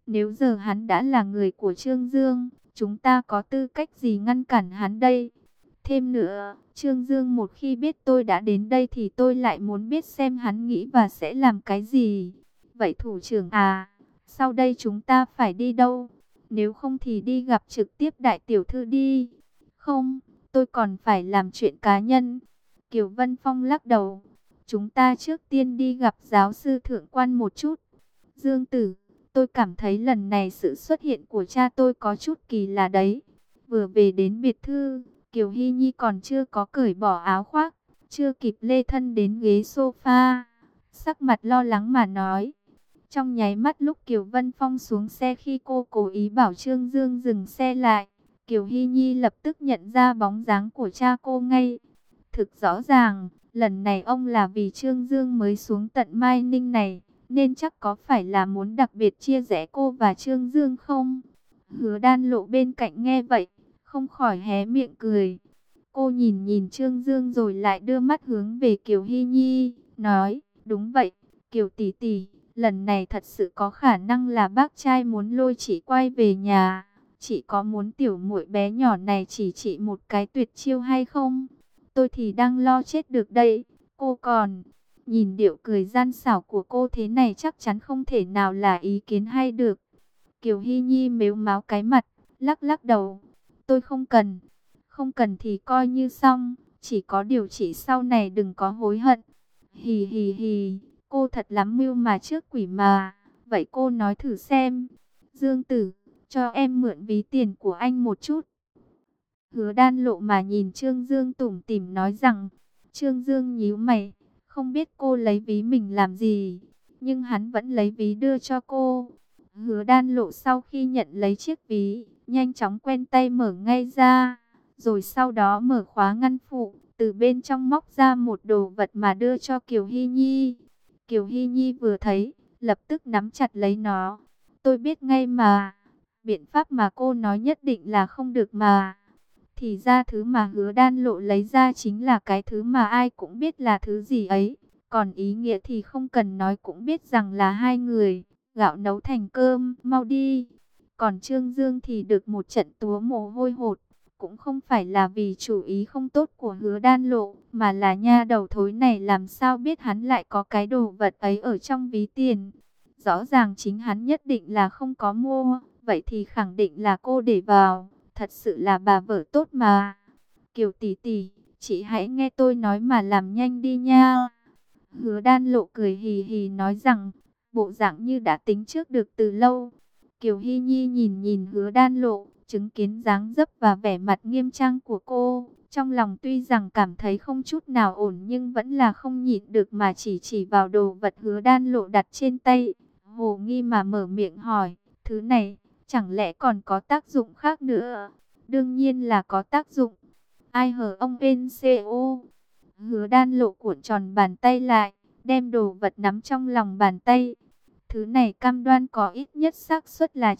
Nếu giờ hắn đã là người của Trương Dương, chúng ta có tư cách gì ngăn cản hắn đây? Thêm nữa, Trương Dương một khi biết tôi đã đến đây thì tôi lại muốn biết xem hắn nghĩ và sẽ làm cái gì. Vậy thủ trưởng à, sau đây chúng ta phải đi đâu? Nếu không thì đi gặp trực tiếp đại tiểu thư đi. Không, tôi còn phải làm chuyện cá nhân. Kiều Vân Phong lắc đầu. Chúng ta trước tiên đi gặp giáo sư thượng quan một chút. Dương Tử, tôi cảm thấy lần này sự xuất hiện của cha tôi có chút kỳ lạ đấy. Vừa về đến biệt thự, Kiều Hy Nhi còn chưa có cởi bỏ áo khoác, chưa kịp lê thân đến ghế sofa. Sắc mặt lo lắng mà nói. Trong nháy mắt lúc Kiều Vân Phong xuống xe khi cô cố ý bảo Trương Dương dừng xe lại, Kiều Hy Nhi lập tức nhận ra bóng dáng của cha cô ngay. Thực rõ ràng, lần này ông là vì Trương Dương mới xuống tận Mai Ninh này, nên chắc có phải là muốn đặc biệt chia rẽ cô và Trương Dương không? Hứa Đan Lộ bên cạnh nghe vậy, không khỏi hé miệng cười. Cô nhìn nhìn Trương Dương rồi lại đưa mắt hướng về Kiều Hy Nhi, nói, đúng vậy, Kiều tỷ tỷ, lần này thật sự có khả năng là bác trai muốn lôi chị quay về nhà. Chị có muốn tiểu muội bé nhỏ này chỉ chị một cái tuyệt chiêu hay không? Tôi thì đang lo chết được đây. Cô còn, nhìn điệu cười gian xảo của cô thế này chắc chắn không thể nào là ý kiến hay được. Kiều Hy Nhi mếu máo cái mặt, lắc lắc đầu. Tôi không cần, không cần thì coi như xong. Chỉ có điều chị sau này đừng có hối hận. Hì hì hì, cô thật lắm mưu mà trước quỷ mà. Vậy cô nói thử xem. Dương Tử, cho em mượn ví tiền của anh một chút. Hứa Đan Lộ mà nhìn Trương Dương tủm tỉm nói rằng. Trương Dương nhíu mày, không biết cô lấy ví mình làm gì, nhưng hắn vẫn lấy ví đưa cho cô. Hứa Đan Lộ sau khi nhận lấy chiếc ví, nhanh chóng quen tay mở ngay ra, rồi sau đó mở khóa ngăn phụ, từ bên trong móc ra một đồ vật mà đưa cho Kiều Hy Nhi. Kiều Hy Nhi vừa thấy, lập tức nắm chặt lấy nó. Tôi biết ngay mà, biện pháp mà cô nói nhất định là không được mà. Thì ra thứ mà Hứa Đan Lộ lấy ra chính là cái thứ mà ai cũng biết là thứ gì ấy. Còn ý nghĩa thì không cần nói cũng biết rằng là hai người, gạo nấu thành cơm, mau đi. Còn Trương Dương thì được một trận túa mồ hôi hột. Cũng không phải là vì chủ ý không tốt của Hứa Đan Lộ, mà là nha đầu thối này làm sao biết hắn lại có cái đồ vật ấy ở trong ví tiền. Rõ ràng chính hắn nhất định là không có mua, vậy thì khẳng định là cô để vào. Thật sự là bà vợ tốt mà. Kiều tỷ tỷ, chị hãy nghe tôi nói mà làm nhanh đi nha. Hứa Đan Lộ cười hì hì nói rằng, bộ dạng như đã tính trước được từ lâu. Kiều Hy Nhi nhìn nhìn Hứa Đan Lộ, chứng kiến dáng dấp và vẻ mặt nghiêm trang của cô. Trong lòng tuy rằng cảm thấy không chút nào ổn nhưng vẫn là không nhịn được mà chỉ vào đồ vật Hứa Đan Lộ đặt trên tay. Hồ nghi mà mở miệng hỏi, thứ này chẳng lẽ còn có tác dụng khác nữa? Đương nhiên là có tác dụng. Ai hờ ông NCO? Hứa Đan Lộ cuộn tròn bàn tay lại, đem đồ vật nắm trong lòng bàn tay. Thứ này cam đoan có ít nhất xác suất là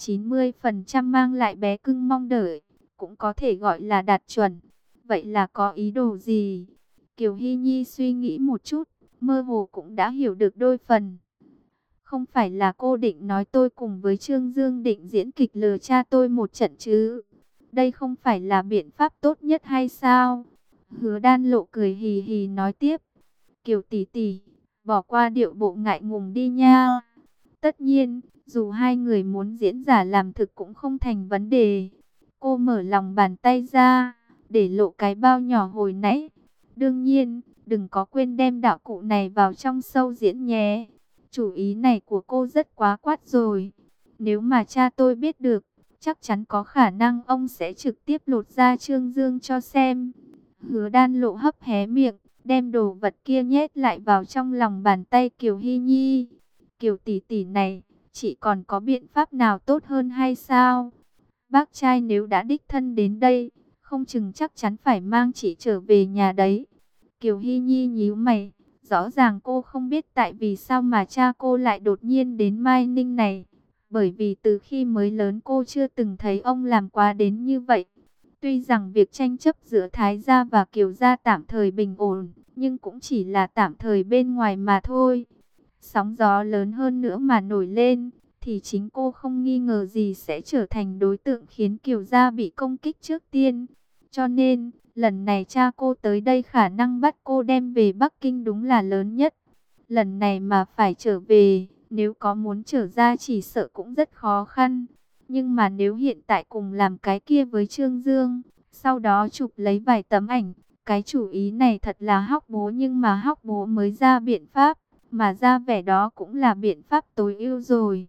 90% mang lại bé cưng mong đợi, cũng có thể gọi là đạt chuẩn. Vậy là có ý đồ gì? Kiều Hy Nhi suy nghĩ một chút, mơ hồ cũng đã hiểu được đôi phần. Không phải là cô định nói tôi cùng với Trương Dương định diễn kịch lừa cha tôi một trận chứ? Đây không phải là biện pháp tốt nhất hay sao? Hứa Đan Lộ cười hì hì nói tiếp. Kiều tỷ tỷ, bỏ qua điệu bộ ngại ngùng đi nha. Tất nhiên, dù hai người muốn diễn giả làm thực cũng không thành vấn đề. Cô mở lòng bàn tay ra, để lộ cái bao nhỏ hồi nãy. Đương nhiên, đừng có quên đem đạo cụ này vào trong show diễn nhé. Chủ ý này của cô rất quá quát rồi. Nếu mà cha tôi biết được, chắc chắn có khả năng ông sẽ trực tiếp lột ra Trương Dương cho xem. Hứa Đan Lộ hấp hé miệng, đem đồ vật kia nhét lại vào trong lòng bàn tay Kiều Hy Nhi. Kiều tỷ tỷ này, chị còn có biện pháp nào tốt hơn hay sao? Bác trai nếu đã đích thân đến đây, không chừng chắc chắn phải mang chị trở về nhà đấy. Kiều Hy Nhi nhíu mày, rõ ràng cô không biết tại vì sao mà cha cô lại đột nhiên đến Mai Ninh này. Bởi vì từ khi mới lớn cô chưa từng thấy ông làm quá đến như vậy. Tuy rằng việc tranh chấp giữa Thái gia và Kiều gia tạm thời bình ổn, nhưng cũng chỉ là tạm thời bên ngoài mà thôi. Sóng gió lớn hơn nữa mà nổi lên, thì chính cô không nghi ngờ gì sẽ trở thành đối tượng khiến Kiều gia bị công kích trước tiên. Cho nên, lần này cha cô tới đây khả năng bắt cô đem về Bắc Kinh đúng là lớn nhất. Lần này mà phải trở về, nếu có muốn trở ra chỉ sợ cũng rất khó khăn. Nhưng mà nếu hiện tại cùng làm cái kia với Trương Dương, sau đó chụp lấy vài tấm ảnh, cái chủ ý này thật là hóc búa, nhưng mà hóc búa mới ra biện pháp, mà ra vẻ đó cũng là biện pháp tối ưu rồi.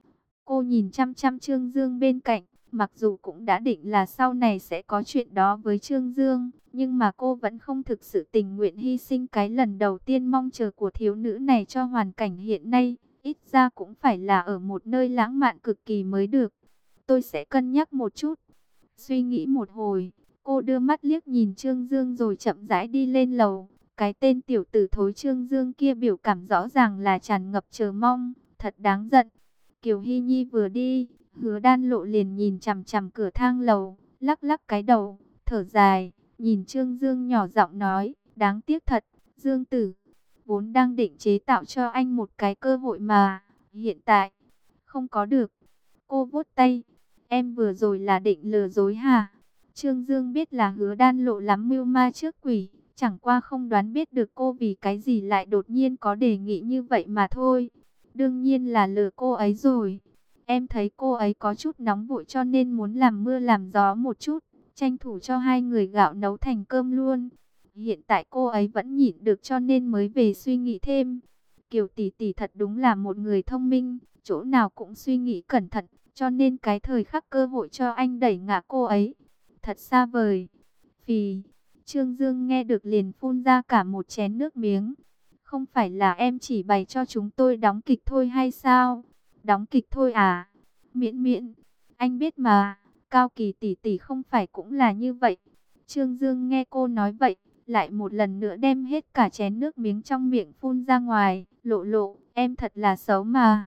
Cô nhìn chăm chăm Trương Dương bên cạnh, mặc dù cũng đã định là sau này sẽ có chuyện đó với Trương Dương, nhưng mà cô vẫn không thực sự tình nguyện hy sinh cái lần đầu tiên mong chờ của thiếu nữ này cho hoàn cảnh hiện nay, ít ra cũng phải là ở một nơi lãng mạn cực kỳ mới được. Tôi sẽ cân nhắc một chút. Suy nghĩ một hồi, cô đưa mắt liếc nhìn Trương Dương rồi chậm rãi đi lên lầu. Cái tên tiểu tử thối Trương Dương kia biểu cảm rõ ràng là tràn ngập chờ mong, thật đáng giận. Kiều Hy Nhi vừa đi, Hứa Đan Lộ liền nhìn chằm chằm cửa thang lầu, lắc lắc cái đầu, thở dài, nhìn Trương Dương nhỏ giọng nói, đáng tiếc thật, Dương tử, vốn đang định chế tạo cho anh một cái cơ hội mà, hiện tại, không có được. Cô vuốt tay, em vừa rồi là định lừa dối hả? Trương Dương biết là Hứa Đan Lộ lắm mưu ma trước quỷ, chẳng qua không đoán biết được cô vì cái gì lại đột nhiên có đề nghị như vậy mà thôi. Đương nhiên là lừa cô ấy rồi. Em thấy cô ấy có chút nóng vội cho nên muốn làm mưa làm gió một chút, tranh thủ cho hai người gạo nấu thành cơm luôn. Hiện tại cô ấy vẫn nhịn được cho nên mới về suy nghĩ thêm. Kiều tỷ tỷ thật đúng là một người thông minh, chỗ nào cũng suy nghĩ cẩn thận, cho nên cái thời khắc cơ hội cho anh đẩy ngã cô ấy thật xa vời. Phì, Trương Dương nghe được liền phun ra cả một chén nước miếng. Không phải là em chỉ bày cho chúng tôi đóng kịch thôi hay sao? Đóng kịch thôi à? Miễn miễn, anh biết mà, Cao Kỳ tỷ tỷ không phải cũng là như vậy. Trương Dương nghe cô nói vậy, lại một lần nữa đem hết cả chén nước miếng trong miệng phun ra ngoài. Lộ lộ, em thật là xấu mà.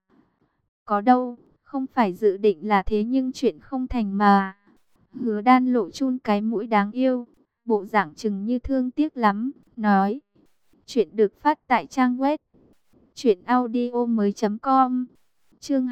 Có đâu, không phải dự định là thế nhưng chuyện không thành mà. Hứa Đan Lộ chun cái mũi đáng yêu, bộ dạng chừng như thương tiếc lắm, nói. Chuyện được phát tại trang web truyệnaudiomoi.com. Chương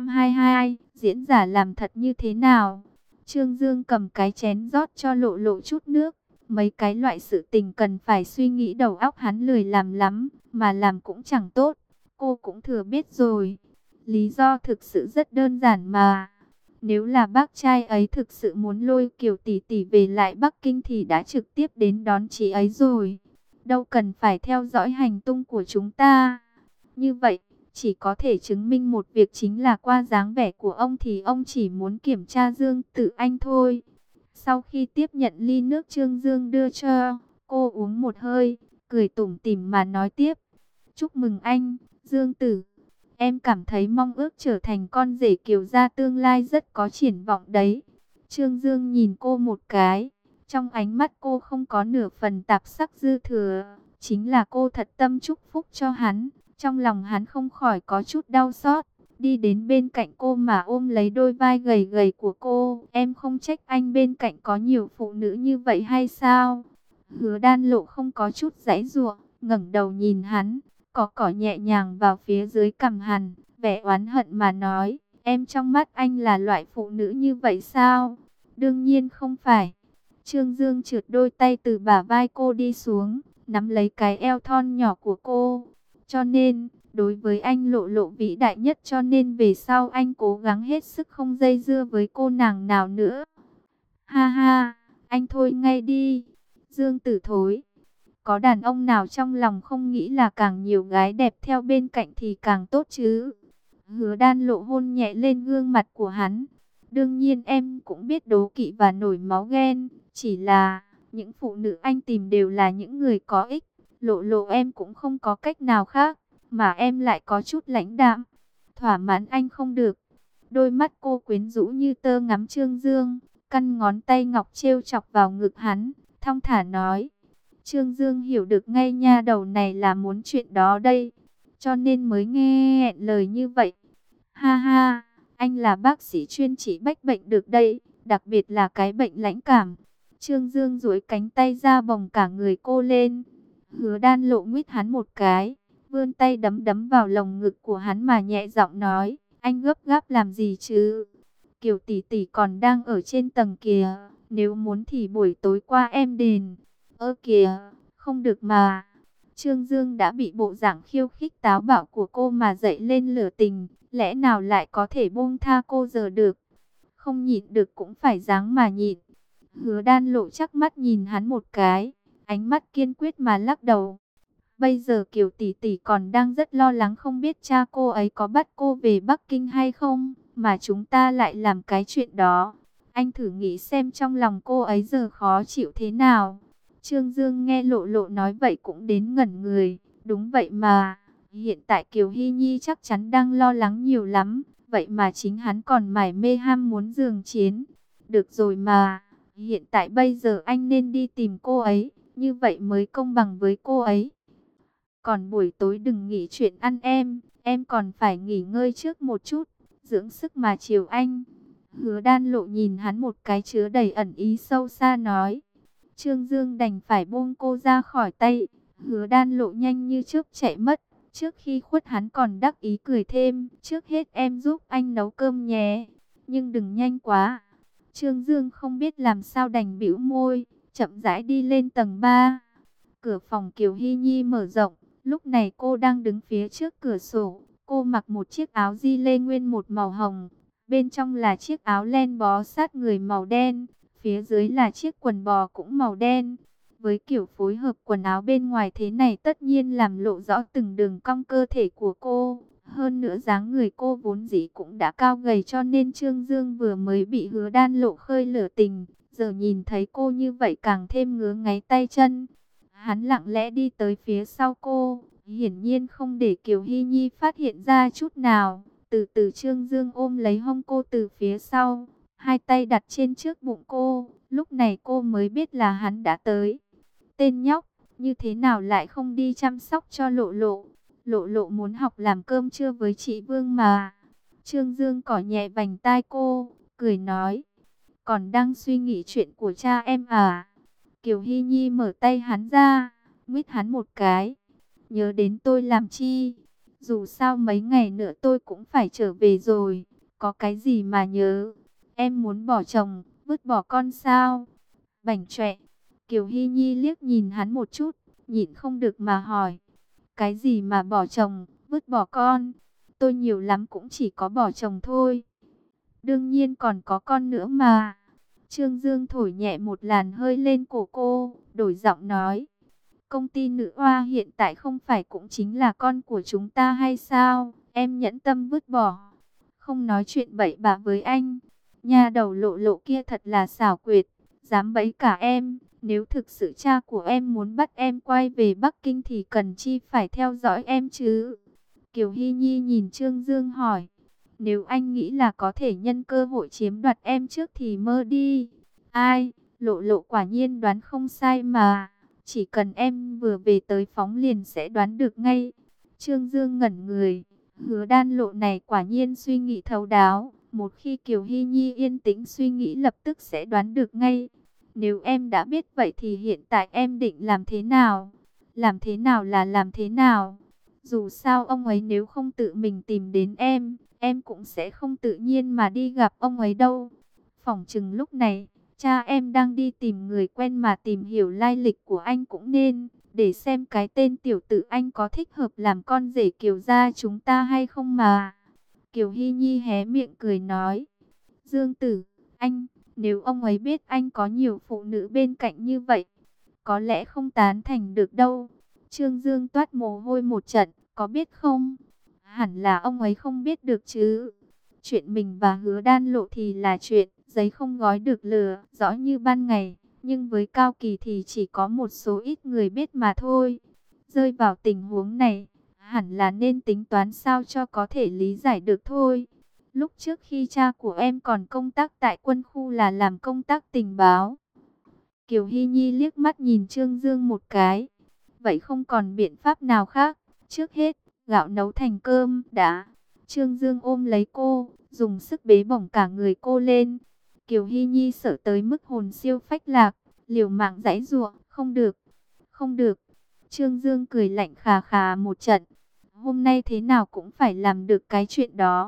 222, diễn giả làm thật như thế nào? Trương Dương cầm cái chén rót cho Lộ Lộ chút nước. Mấy cái loại sự tình cần phải suy nghĩ đầu óc hắn lười làm lắm, mà làm cũng chẳng tốt. Cô cũng thừa biết rồi. Lý do thực sự rất đơn giản mà. Nếu là bác trai ấy thực sự muốn lôi Kiều tỷ tỷ về lại Bắc Kinh thì đã trực tiếp đến đón chị ấy rồi. Đâu cần phải theo dõi hành tung của chúng ta. Như vậy, chỉ có thể chứng minh một việc chính là qua dáng vẻ của ông thì ông chỉ muốn kiểm tra Dương Tử Anh thôi. Sau khi tiếp nhận ly nước Trương Dương đưa cho, cô uống một hơi, cười tủm tỉm mà nói tiếp. Chúc mừng anh, Dương Tử. Em cảm thấy mong ước trở thành con rể Kiều gia tương lai rất có triển vọng đấy. Trương Dương nhìn cô một cái. Trong ánh mắt cô không có nửa phần tạp sắc dư thừa. Chính là cô thật tâm chúc phúc cho hắn. Trong lòng hắn không khỏi có chút đau xót. Đi đến bên cạnh cô mà ôm lấy đôi vai gầy gầy của cô. Em không trách anh bên cạnh có nhiều phụ nữ như vậy hay sao? Hứa Đan Lộ không có chút giãy giụa, ngẩng đầu nhìn hắn, cỏ nhẹ nhàng vào phía dưới cằm hắn, vẻ oán hận mà nói, em trong mắt anh là loại phụ nữ như vậy sao? Đương nhiên không phải. Trương Dương trượt đôi tay từ bả vai cô đi xuống, nắm lấy cái eo thon nhỏ của cô. Cho nên, đối với anh Lộ Lộ vĩ đại nhất, cho nên về sau anh cố gắng hết sức không dây dưa với cô nàng nào nữa. Ha ha, anh thôi ngay đi. Dương Tử thối. Có đàn ông nào trong lòng không nghĩ là càng nhiều gái đẹp theo bên cạnh thì càng tốt chứ? Hứa Đan Lộ hôn nhẹ lên gương mặt của hắn. Đương nhiên em cũng biết đố kỵ và nổi máu ghen. Chỉ là những phụ nữ anh tìm đều là những người có ích. Lộ Lộ em cũng không có cách nào khác. Mà em lại có chút lãnh đạm. Thỏa mãn anh không được. Đôi mắt cô quyến rũ như tơ ngắm Trương Dương. Căn ngón tay ngọc trêu chọc vào ngực hắn. Thong thả nói. Trương Dương hiểu được ngay nha đầu này là muốn chuyện đó đây. Cho nên mới nghe lời như vậy. Ha ha, anh là bác sĩ chuyên trị bách bệnh được đây. Đặc biệt là cái bệnh lãnh cảm. Trương Dương duỗi cánh tay ra bồng cả người cô lên. Hứa Đan Lộ nguyết hắn một cái. Vươn tay đấm đấm vào lồng ngực của hắn mà nhẹ giọng nói. Anh gấp gáp làm gì chứ? Kiều tỷ tỷ còn đang ở trên tầng kìa. Nếu muốn thì buổi tối qua em đền. Ơ kìa, không được mà. Trương Dương đã bị bộ dạng khiêu khích táo bạo của cô mà dậy lên lửa tình. Lẽ nào lại có thể buông tha cô giờ được? Không nhịn được cũng phải ráng mà nhịn. Hứa Đan Lộ chắc mắt nhìn hắn một cái. Ánh mắt kiên quyết mà lắc đầu. Bây giờ Kiều tỷ tỷ còn đang rất lo lắng không biết cha cô ấy có bắt cô về Bắc Kinh hay không, mà chúng ta lại làm cái chuyện đó. Anh thử nghĩ xem trong lòng cô ấy giờ khó chịu thế nào. Trương Dương nghe Lộ Lộ nói vậy cũng đến ngẩn người. Đúng vậy mà, hiện tại Kiều Hy Nhi chắc chắn đang lo lắng nhiều lắm. Vậy mà chính hắn còn mải mê ham muốn giường chiến. Được rồi mà, hiện tại bây giờ anh nên đi tìm cô ấy, như vậy mới công bằng với cô ấy. Còn buổi tối đừng nghĩ chuyện ăn em còn phải nghỉ ngơi trước một chút, dưỡng sức mà chiều anh. Hứa Đan Lộ nhìn hắn một cái chứa đầy ẩn ý sâu xa nói. Trương Dương đành phải buông cô ra khỏi tay. Hứa Đan Lộ nhanh như chớp chạy mất. Trước khi khuất hắn còn đắc ý cười thêm. Trước hết em giúp anh nấu cơm nhé. Nhưng đừng nhanh quá. Trương Dương không biết làm sao đành bĩu môi. Chậm rãi đi lên tầng 3. Cửa phòng Kiều Hy Nhi mở rộng. Lúc này cô đang đứng phía trước cửa sổ. Cô mặc một chiếc áo di lê nguyên một màu hồng. Bên trong là chiếc áo len bó sát người màu đen. Phía dưới là chiếc quần bò cũng màu đen. Với kiểu phối hợp quần áo bên ngoài thế này tất nhiên làm lộ rõ từng đường cong cơ thể của cô. Hơn nữa dáng người cô vốn dĩ cũng đã cao gầy cho nên Trương Dương vừa mới bị Hứa Đan Lộ khơi lửa tình. Giờ nhìn thấy cô như vậy càng thêm ngứa ngáy tay chân. Hắn lặng lẽ đi tới phía sau cô, hiển nhiên không để Kiều Hy Nhi phát hiện ra chút nào. Từ từ Trương Dương ôm lấy hông cô từ phía sau, hai tay đặt trên trước bụng cô. Lúc này cô mới biết là hắn đã tới. Tên nhóc, như thế nào lại không đi chăm sóc cho Lộ Lộ? Lộ Lộ muốn học làm cơm trưa với chị Vương mà. Trương Dương cỏ nhẹ vành tai cô, cười nói. Còn đang suy nghĩ chuyện của cha em à? Kiều Hy Nhi mở tay hắn ra, nguyết hắn một cái. Nhớ đến tôi làm chi? Dù sao mấy ngày nữa tôi cũng phải trở về rồi. Có cái gì mà nhớ? Em muốn bỏ chồng, vứt bỏ con sao? Bảnh trọe. Kiều Hy Nhi liếc nhìn hắn một chút, nhịn không được mà hỏi. Cái gì mà bỏ chồng, vứt bỏ con? Tôi nhiều lắm cũng chỉ có bỏ chồng thôi. Đương nhiên còn có con nữa mà. Trương Dương thổi nhẹ một làn hơi lên cổ cô, đổi giọng nói. Công ty nữ oa hiện tại không phải cũng chính là con của chúng ta hay sao? Em nhẫn tâm vứt bỏ. Không nói chuyện bậy bạ với anh. Nhà đầu Lộ Lộ kia thật là xảo quyệt, dám bẫy cả em. Nếu thực sự cha của em muốn bắt em quay về Bắc Kinh thì cần chi phải theo dõi em chứ? Kiều Hy Nhi nhìn Trương Dương hỏi. Nếu anh nghĩ là có thể nhân cơ hội chiếm đoạt em trước thì mơ đi. Ai, Lộ Lộ quả nhiên đoán không sai mà. Chỉ cần em vừa về tới phóng liền sẽ đoán được ngay. Trương Dương ngẩn người. Hứa Đan Lộ này quả nhiên suy nghĩ thấu đáo. Một khi Kiều Hy Nhi yên tĩnh suy nghĩ lập tức sẽ đoán được ngay. Nếu em đã biết vậy thì hiện tại em định làm thế nào? Làm thế nào là làm thế nào? Dù sao ông ấy nếu không tự mình tìm đến em cũng sẽ không tự nhiên mà đi gặp ông ấy đâu. Phỏng chừng lúc này, cha em đang đi tìm người quen mà tìm hiểu lai lịch của anh cũng nên, để xem cái tên tiểu tử anh có thích hợp làm con rể Kiều gia chúng ta hay không mà. Kiều Hy Nhi hé miệng cười nói, Dương Tử, anh, nếu ông ấy biết anh có nhiều phụ nữ bên cạnh như vậy, có lẽ không tán thành được đâu. Trương Dương toát mồ hôi một trận, có biết không? Hẳn là ông ấy không biết được chứ. Chuyện mình và Hứa Đan Lộ thì là chuyện giấy không gói được lửa, rõ như ban ngày. Nhưng với Cao Kỳ thì chỉ có một số ít người biết mà thôi. Rơi vào tình huống này, hẳn là nên tính toán sao cho có thể lý giải được thôi. Lúc trước khi cha của em còn công tác tại quân khu là làm công tác tình báo. Kiều Hy Nhi liếc mắt nhìn Trương Dương một cái. Vậy không còn biện pháp nào khác. Trước hết, gạo nấu thành cơm đã. Trương Dương ôm lấy cô, dùng sức bế bổng cả người cô lên. Kiều Hy Nhi sợ tới mức hồn siêu phách lạc, liều mạng giãy giụa, không được, không được. Trương Dương cười lạnh khà khà một trận. Hôm nay thế nào cũng phải làm được cái chuyện đó.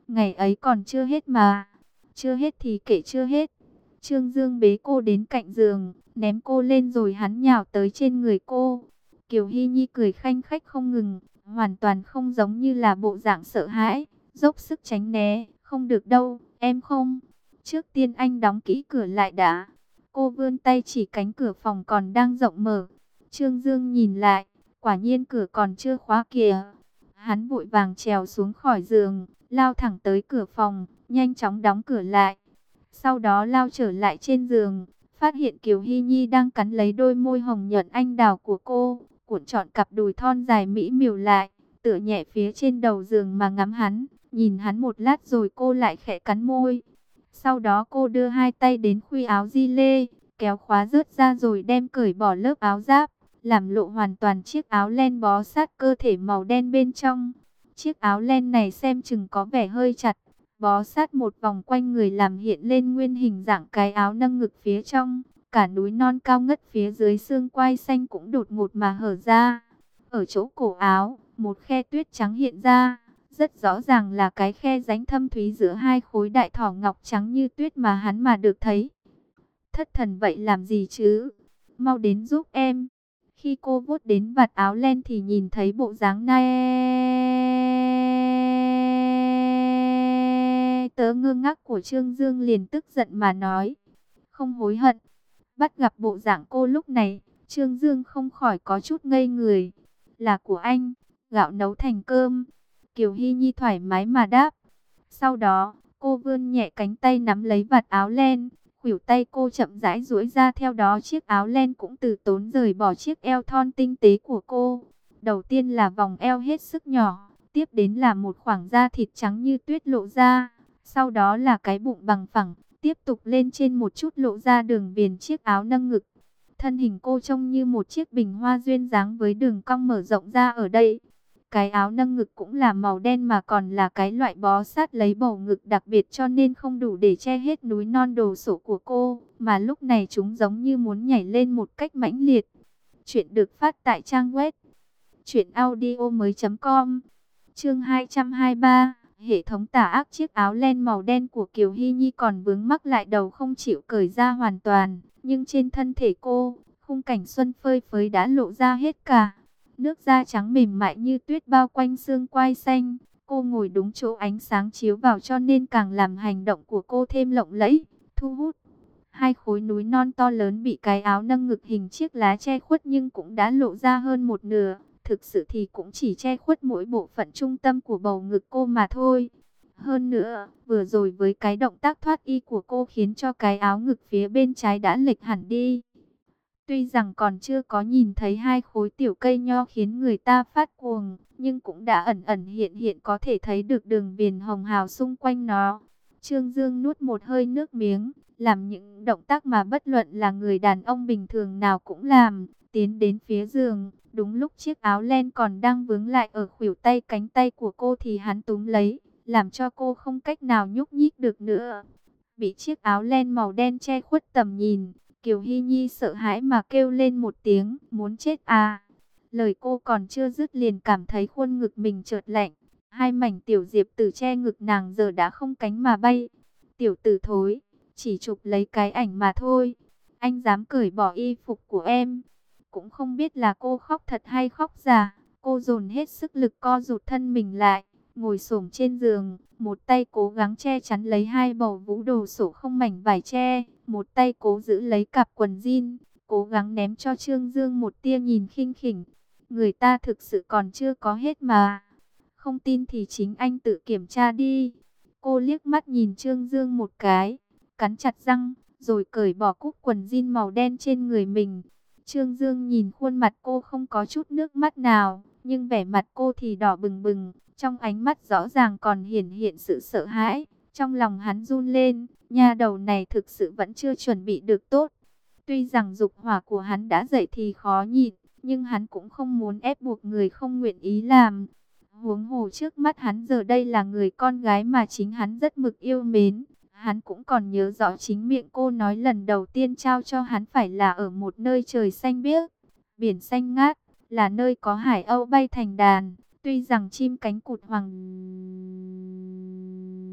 Ngày ấy còn chưa hết mà. Chưa hết thì kể chưa hết. Trương Dương bế cô đến cạnh giường, ném cô lên rồi hắn nhào tới trên người cô. Kiều Hy Nhi cười khanh khách không ngừng, hoàn toàn không giống như là bộ dạng sợ hãi, dốc sức tránh né. Không được đâu, em không. Trước tiên anh đóng kỹ cửa lại đã. Cô vươn tay chỉ cánh cửa phòng còn đang rộng mở. Trương Dương nhìn lại, quả nhiên cửa còn chưa khóa kìa. Hắn vội vàng trèo xuống khỏi giường, lao thẳng tới cửa phòng, nhanh chóng đóng cửa lại. Sau đó lao trở lại trên giường, phát hiện Kiều Hy Nhi đang cắn lấy đôi môi hồng nhuận anh đào của cô, cuộn trọn cặp đùi thon dài mỹ miều lại, tựa nhẹ phía trên đầu giường mà ngắm hắn. Nhìn hắn một lát rồi cô lại khẽ cắn môi. Sau đó cô đưa hai tay đến khuy áo di lê, kéo khóa rớt ra rồi đem cởi bỏ lớp áo giáp, làm lộ hoàn toàn chiếc áo len bó sát cơ thể màu đen bên trong. Chiếc áo len này xem chừng có vẻ hơi chặt, bó sát một vòng quanh người làm hiện lên nguyên hình dạng cái áo nâng ngực phía trong. Cả núi non cao ngất phía dưới xương quai xanh cũng đột ngột mà hở ra. Ở chỗ cổ áo, một khe tuyết trắng hiện ra. Rất rõ ràng là cái khe rãnh thâm thúy giữa hai khối đại thỏ ngọc trắng như tuyết mà hắn mà được thấy. Thất thần vậy làm gì chứ? Mau đến giúp em. Khi cô vuốt đến vạt áo len thì nhìn thấy bộ dáng này tớ ngơ ngác của Trương Dương liền tức giận mà nói. Không hối hận. Bắt gặp bộ dạng cô lúc này, Trương Dương không khỏi có chút ngây người. Là của anh, gạo nấu thành cơm. Kiều Hy Nhi thoải mái mà đáp. Sau đó, cô vươn nhẹ cánh tay nắm lấy vạt áo len. Khuỷu tay cô chậm rãi duỗi ra, theo đó chiếc áo len cũng từ tốn rời bỏ chiếc eo thon tinh tế của cô. Đầu tiên là vòng eo hết sức nhỏ, tiếp đến là một khoảng da thịt trắng như tuyết lộ ra. Sau đó là cái bụng bằng phẳng, tiếp tục lên trên một chút lộ ra đường viền chiếc áo nâng ngực. Thân hình cô trông như một chiếc bình hoa duyên dáng với đường cong mở rộng ra ở đây. Cái áo nâng ngực cũng là màu đen mà còn là cái loại bó sát lấy bầu ngực đặc biệt, cho nên không đủ để che hết núi non đồ sộ của cô. Mà lúc này chúng giống như muốn nhảy lên một cách mãnh liệt. Chuyện được phát tại trang web truyệnaudiomoi.com. Chương 223. Hệ thống tà ác. Chiếc áo len màu đen của Kiều Hy Nhi còn vướng mắc lại đầu không chịu cởi ra hoàn toàn, nhưng trên thân thể cô, khung cảnh xuân phơi phới đã lộ ra hết cả. Nước da trắng mềm mại như tuyết bao quanh xương quai xanh. Cô ngồi đúng chỗ ánh sáng chiếu vào cho nên càng làm hành động của cô thêm lộng lẫy, thu hút. Hai khối núi non to lớn bị cái áo nâng ngực hình chiếc lá che khuất nhưng cũng đã lộ ra hơn một nửa. Thực sự thì cũng chỉ che khuất mỗi bộ phận trung tâm của bầu ngực cô mà thôi. Hơn nữa, vừa rồi với cái động tác thoát y của cô khiến cho cái áo ngực phía bên trái đã lệch hẳn đi. Tuy rằng còn chưa có nhìn thấy hai khối tiểu cây nho khiến người ta phát cuồng, nhưng cũng đã ẩn ẩn hiện hiện có thể thấy được đường viền hồng hào xung quanh nó. Trương Dương nuốt một hơi nước miếng, làm những động tác mà bất luận là người đàn ông bình thường nào cũng làm, tiến đến phía giường. Đúng lúc chiếc áo len còn đang vướng lại ở khuỷu tay cánh tay của cô thì hắn túm lấy, làm cho cô không cách nào nhúc nhích được nữa. Bị chiếc áo len màu đen che khuất tầm nhìn, Kiều Hy Nhi sợ hãi mà kêu lên một tiếng, muốn chết à. Lời cô còn chưa dứt liền cảm thấy khuôn ngực mình chợt lạnh. Hai mảnh tiểu diệp tử che ngực nàng giờ đã không cánh mà bay. Tiểu tử thối, chỉ chụp lấy cái ảnh mà thôi. Anh dám cởi bỏ y phục của em. Cũng không biết là cô khóc thật hay khóc giả. Cô dồn hết sức lực co rụt thân mình lại, ngồi xổm trên giường, một tay cố gắng che chắn lấy hai bầu vú đồ sổ không mảnh vải che, một tay cố giữ lấy cặp quần jean, cố gắng ném cho Trương Dương một tia nhìn khinh khỉnh. Người ta thực sự còn chưa có hết mà. Không tin thì chính anh tự kiểm tra đi. Cô liếc mắt nhìn Trương Dương một cái, cắn chặt răng, rồi cởi bỏ cúc quần jean màu đen trên người mình. Trương Dương nhìn khuôn mặt cô không có chút nước mắt nào, nhưng vẻ mặt cô thì đỏ bừng bừng, trong ánh mắt rõ ràng còn hiển hiện sự sợ hãi. Trong lòng hắn run lên, nha đầu này thực sự vẫn chưa chuẩn bị được tốt. Tuy rằng dục hỏa của hắn đã dậy thì khó nhịn, nhưng hắn cũng không muốn ép buộc người không nguyện ý làm. Huống hồ trước mắt hắn giờ đây là người con gái mà chính hắn rất mực yêu mến. Hắn cũng còn nhớ rõ chính miệng cô nói lần đầu tiên trao cho hắn phải là ở một nơi trời xanh biếc, biển xanh ngát, là nơi có hải âu bay thành đàn. Tuy rằng chim cánh cụt hoàng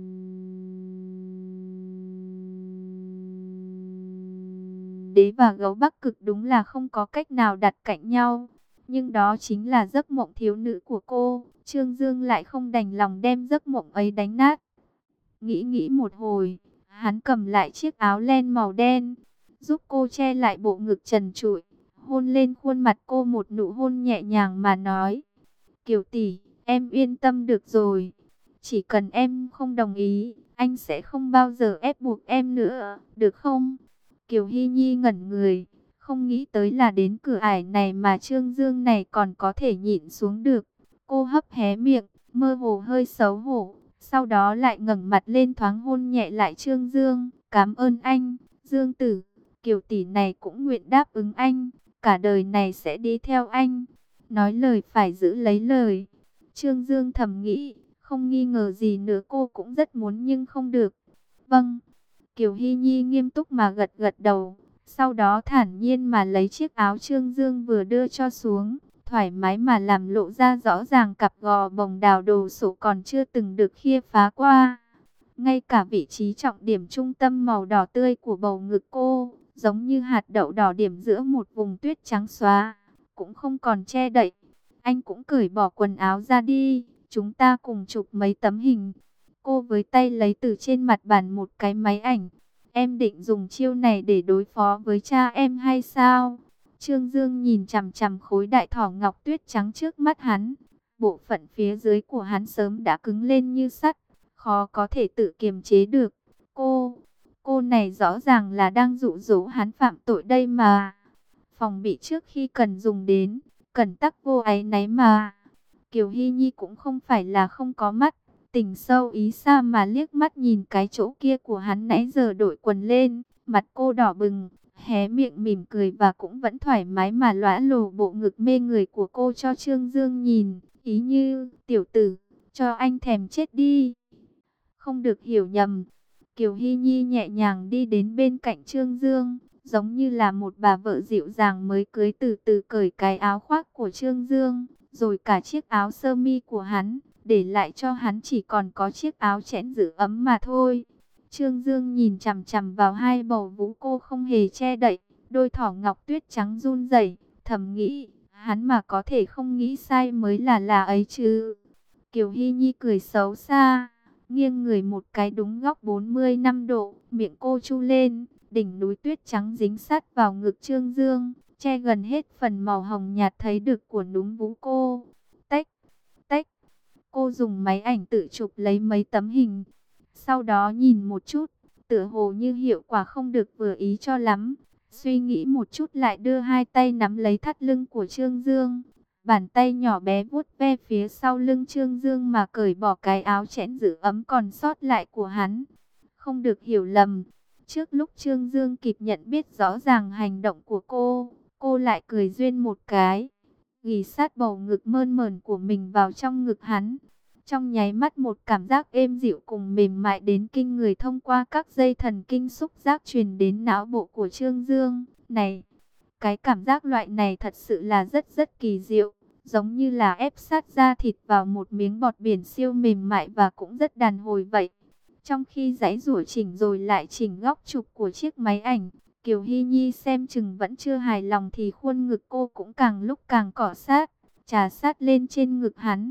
Hoàng đế và Gấu Bắc Cực đúng là không có cách nào đặt cạnh nhau. Nhưng đó chính là giấc mộng thiếu nữ của cô. Trương Dương lại không đành lòng đem giấc mộng ấy đánh nát. Nghĩ một hồi, hắn cầm lại chiếc áo len màu đen, giúp cô che lại bộ ngực trần trụi, hôn lên khuôn mặt cô một nụ hôn nhẹ nhàng mà nói: Kiều tỷ, em yên tâm được rồi. Chỉ cần em không đồng ý, anh sẽ không bao giờ ép buộc em nữa, được không? Kiều Hy Nhi ngẩn người, không nghĩ tới là đến cửa ải này mà Trương Dương này còn có thể nhịn xuống được. Cô hấp hé miệng, mơ hồ hơi xấu hổ, sau đó lại ngẩng mặt lên thoáng hôn nhẹ lại Trương Dương. Cảm ơn anh, Dương tử, Kiều tỷ này cũng nguyện đáp ứng anh, cả đời này sẽ đi theo anh. Nói lời phải giữ lấy lời. Trương Dương thầm nghĩ, không nghi ngờ gì nữa, cô cũng rất muốn nhưng không được. Vâng. Kiều Hy Nhi nghiêm túc mà gật gật đầu, sau đó thản nhiên mà lấy chiếc áo Trương Dương vừa đưa cho xuống, thoải mái mà làm lộ ra rõ ràng cặp gò bồng đào đồ sộ còn chưa từng được khia phá qua. Ngay cả vị trí trọng điểm trung tâm màu đỏ tươi của bầu ngực cô, giống như hạt đậu đỏ điểm giữa một vùng tuyết trắng xóa, cũng không còn che đậy. Anh cũng cởi bỏ quần áo ra đi, chúng ta cùng chụp mấy tấm hình. Cô với tay lấy từ trên mặt bàn một cái máy ảnh. Em định dùng chiêu này để đối phó với cha em hay sao? Trương Dương nhìn chằm chằm khối đại thỏ ngọc tuyết trắng trước mắt hắn. Bộ phận phía dưới của hắn sớm đã cứng lên như sắt, khó có thể tự kiềm chế được. Cô này rõ ràng là đang dụ dỗ hắn phạm tội đây mà. Phòng bị trước khi cần dùng đến, cẩn tắc vô áy náy mà. Kiều Hy Nhi cũng không phải là không có mắt, tình sâu ý xa mà liếc mắt nhìn cái chỗ kia của hắn nãy giờ đội quần lên, mặt cô đỏ bừng, hé miệng mỉm cười và cũng vẫn thoải mái mà lõa lồ bộ ngực mê người của cô cho Trương Dương nhìn, ý như, tiểu tử, cho anh thèm chết đi. Không được hiểu nhầm, Kiều Hy Nhi nhẹ nhàng đi đến bên cạnh Trương Dương, giống như là một bà vợ dịu dàng mới cưới, từ từ cởi cái áo khoác của Trương Dương, rồi cả chiếc áo sơ mi của hắn, để lại cho hắn chỉ còn có chiếc áo chẽn giữ ấm mà thôi. Trương Dương nhìn chằm chằm vào hai bầu vú cô không hề che đậy, đôi thỏ ngọc tuyết trắng run rẩy, thầm nghĩ, hắn mà có thể không nghĩ sai mới là ấy chứ. Kiều Hy Nhi cười xấu xa, nghiêng người một cái đúng góc 45 độ, miệng cô chu lên, đỉnh núi tuyết trắng dính sát vào ngực Trương Dương, che gần hết phần màu hồng nhạt thấy được của núm vú cô. Tách, tách, cô dùng máy ảnh tự chụp lấy mấy tấm hình, sau đó nhìn một chút, tựa hồ như hiệu quả không được vừa ý cho lắm. Suy nghĩ một chút lại đưa hai tay nắm lấy thắt lưng của Trương Dương. Bàn tay nhỏ bé vuốt ve phía sau lưng Trương Dương mà cởi bỏ cái áo chẽn giữ ấm còn sót lại của hắn. Không được hiểu lầm, trước lúc Trương Dương kịp nhận biết rõ ràng hành động của cô lại cười duyên một cái, ghì sát bầu ngực mơn mởn của mình vào trong ngực hắn. Trong nháy mắt một cảm giác êm dịu cùng mềm mại đến kinh người thông qua các dây thần kinh xúc giác truyền đến não bộ của Trương Dương. Này, cái cảm giác loại này thật sự là rất kỳ diệu, giống như là ép sát da thịt vào một miếng bọt biển siêu mềm mại và cũng rất đàn hồi vậy. Trong khi giãy giụa chỉnh rồi lại chỉnh góc chụp của chiếc máy ảnh, Kiều Hy Nhi xem chừng vẫn chưa hài lòng thì khuôn ngực cô cũng càng lúc càng cọ sát, trà sát lên trên ngực hắn.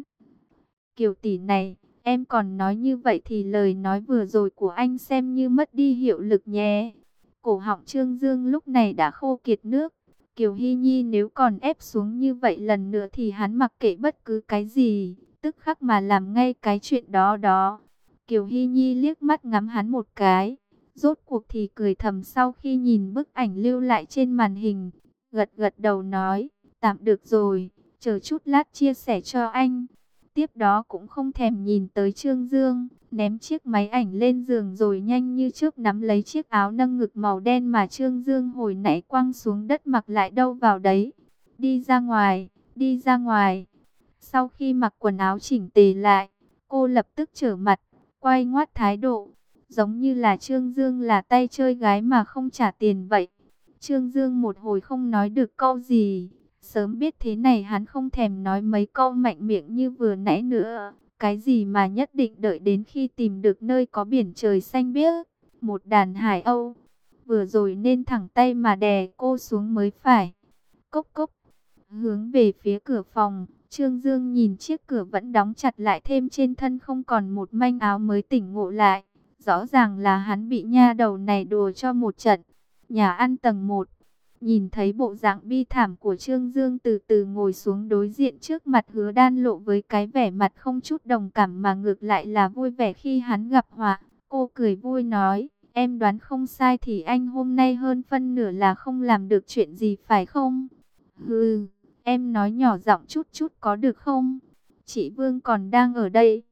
Kiều tỷ này, em còn nói như vậy thì lời nói vừa rồi của anh xem như mất đi hiệu lực nhé. Cổ họng Trương Dương lúc này đã khô kiệt nước. Kiều Hy Nhi nếu còn ép xuống như vậy lần nữa thì hắn mặc kệ bất cứ cái gì, tức khắc mà làm ngay cái chuyện đó. Kiều Hy Nhi liếc mắt ngắm hắn một cái, rốt cuộc thì cười thầm sau khi nhìn bức ảnh lưu lại trên màn hình, gật đầu nói, tạm được rồi, chờ chút lát chia sẻ cho anh. Tiếp đó cũng không thèm nhìn tới Trương Dương, ném chiếc máy ảnh lên giường rồi nhanh như chớp nắm lấy chiếc áo nâng ngực màu đen mà Trương Dương hồi nãy quăng xuống đất mặc lại đâu vào đấy. Đi ra ngoài, đi ra ngoài. Sau khi mặc quần áo chỉnh tề lại, cô lập tức trở mặt, quay ngoắt thái độ, giống như là Trương Dương là tay chơi gái mà không trả tiền vậy. Trương Dương một hồi không nói được câu gì. Sớm biết thế này hắn không thèm nói mấy câu mạnh miệng như vừa nãy nữa. Cái gì mà nhất định đợi đến khi tìm được nơi có biển trời xanh biếc, một đàn hải âu. vừa rồi nên thẳng tay mà đè cô xuống mới phải. Cốc cốc, hướng về phía cửa phòng, Trương Dương nhìn chiếc cửa vẫn đóng chặt lại, thêm trên thân không còn một manh áo mới tỉnh ngộ lại. Rõ ràng là hắn bị nha đầu này đùa cho một trận. Nhà ăn tầng 1, nhìn thấy bộ dạng bi thảm của Trương Dương từ từ ngồi xuống đối diện trước mặt Hứa Đan Lộ với cái vẻ mặt không chút đồng cảm mà ngược lại là vui vẻ khi hắn gặp họa. Cô cười vui nói, em đoán không sai thì anh hôm nay hơn phân nửa là không làm được chuyện gì phải không? Hừ, em nói nhỏ giọng chút chút có được không? Chị Vương còn đang ở đây.